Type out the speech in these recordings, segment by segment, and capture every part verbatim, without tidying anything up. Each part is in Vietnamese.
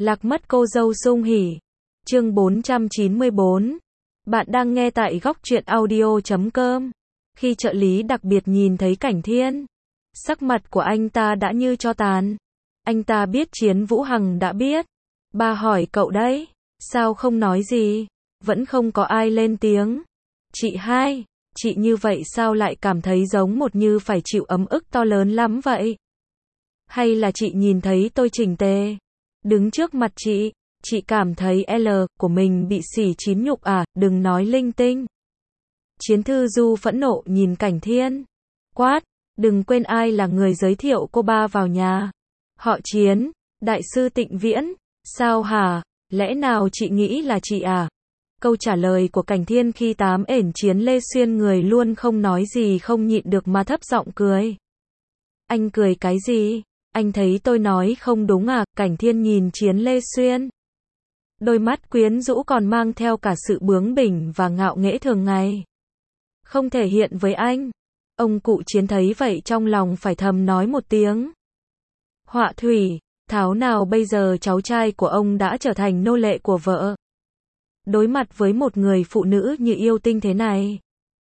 Lạc mất cô dâu sung hỉ. Chương bốn trăm chín mươi bốn. Bạn đang nghe tại góc truyện audio chấm com. Khi trợ lý đặc biệt nhìn thấy Cảnh Thiên, sắc mặt của anh ta đã như tro tàn. Anh ta biết Chiến Vũ Hằng đã biết. Ba hỏi cậu đấy, sao không nói gì? Vẫn không có ai lên tiếng. Chị hai, chị như vậy sao lại cảm thấy giống một như phải chịu ấm ức to lớn lắm vậy? Hay là chị nhìn thấy tôi chỉnh tề, đứng trước mặt chị, chị cảm thấy L của mình bị xỉ chín nhục à, đừng nói linh tinh. Chiến Thư Du phẫn nộ nhìn Cảnh Thiên, quát, đừng quên ai là người giới thiệu cô ba vào nhà. Họ Chiến, Đại sư Tịnh Viễn, sao hả, lẽ nào chị nghĩ là chị à? Câu trả lời của Cảnh Thiên khi tám ẻn Chiến Lê Xuyên người luôn không nói gì không nhịn được mà thấp giọng cười. Anh cười cái gì? Anh thấy tôi nói không đúng à? Cảnh Thiên nhìn Chiến Lê Xuyên. Đôi mắt quyến rũ còn mang theo cả sự bướng bỉnh và ngạo nghễ thường ngày. Không thể hiện với anh. Ông cụ Chiến thấy vậy trong lòng phải thầm nói một tiếng. Họa thủy, tháo nào bây giờ cháu trai của ông đã trở thành nô lệ của vợ. Đối mặt với một người phụ nữ như yêu tinh thế này,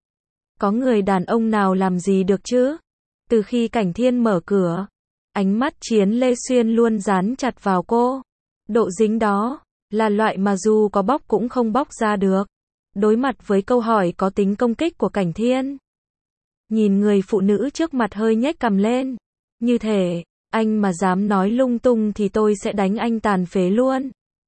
có người đàn ông nào làm gì được chứ? Từ khi Cảnh Thiên mở cửa, ánh mắt Chiến Lê Xuyên luôn dán chặt vào cô. Độ dính đó là loại mà dù có bóc cũng không bóc ra được. Đối mặt với câu hỏi có tính công kích của Cảnh Thiên, nhìn người phụ nữ trước mặt hơi nhếch cằm lên, như thể, anh mà dám nói lung tung thì tôi sẽ đánh anh tàn phế luôn.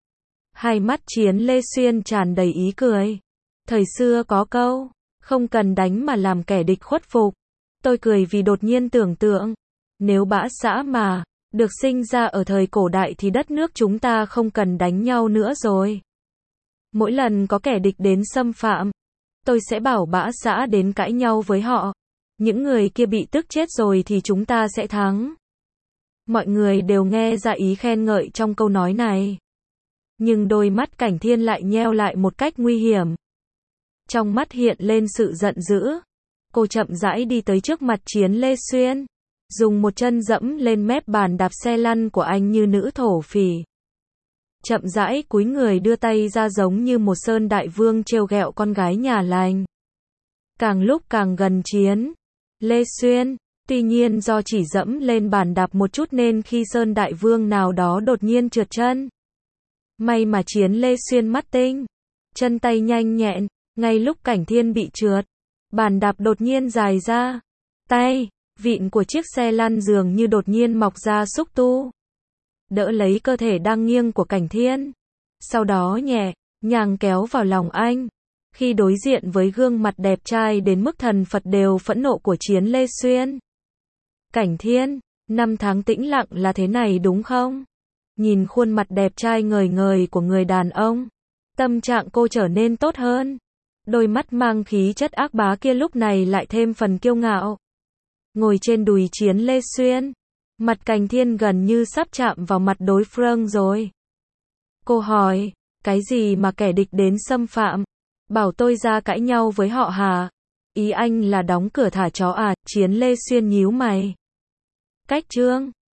Hai mắt Chiến Lê Xuyên tràn đầy ý cười. Thời xưa có câu, không cần đánh mà làm kẻ địch khuất phục. Tôi cười vì đột nhiên tưởng tượng, nếu bã xã mà được sinh ra ở thời cổ đại thì đất nước chúng ta không cần đánh nhau nữa rồi. Mỗi lần có kẻ địch đến xâm phạm, tôi sẽ bảo bã xã đến cãi nhau với họ. Những người kia bị tức chết rồi thì chúng ta sẽ thắng. Mọi người đều nghe ra ý khen ngợi trong câu nói này. Nhưng đôi mắt Cảnh Thiên lại nheo lại một cách nguy hiểm. Trong mắt hiện lên sự giận dữ. Cô chậm rãi đi tới trước mặt Chiến Lê Xuyên, dùng một chân dẫm lên mép bàn đạp xe lăn của anh như nữ thổ phỉ. Chậm rãi cúi người đưa tay ra giống như một sơn đại vương trêu ghẹo con gái nhà lành. Càng lúc càng gần Chiến Lê Xuyên, tuy nhiên do chỉ dẫm lên bàn đạp một chút nên khi sơn đại vương nào đó đột nhiên trượt chân. May mà Chiến Lê Xuyên mắt tinh, chân tay nhanh nhẹn, ngay lúc Cảnh Thiên bị trượt, bàn đạp đột nhiên dài ra, tay, vịn của chiếc xe lăn dường như đột nhiên mọc ra xúc tu, đỡ lấy cơ thể đang nghiêng của Cảnh Thiên, sau đó nhẹ nhàng kéo vào lòng anh. Khi đối diện với gương mặt đẹp trai đến mức thần Phật đều phẫn nộ của Chiến Lê Xuyên, Cảnh Thiên, năm tháng tĩnh lặng là thế này đúng không? Nhìn khuôn mặt đẹp trai ngời ngời của người đàn ông, tâm trạng cô trở nên tốt hơn. Đôi mắt mang khí chất ác bá kia lúc này lại thêm phần kiêu ngạo. Ngồi trên đùi Chiến Lê Xuyên, mặt Cảnh Thiên gần như sắp chạm vào mặt đối phương rồi. Cô hỏi, cái gì mà kẻ địch đến xâm phạm? Bảo tôi ra cãi nhau với họ hả? Ý anh là đóng cửa thả chó à? Chiến Lê Xuyên nhíu mày. Cách chương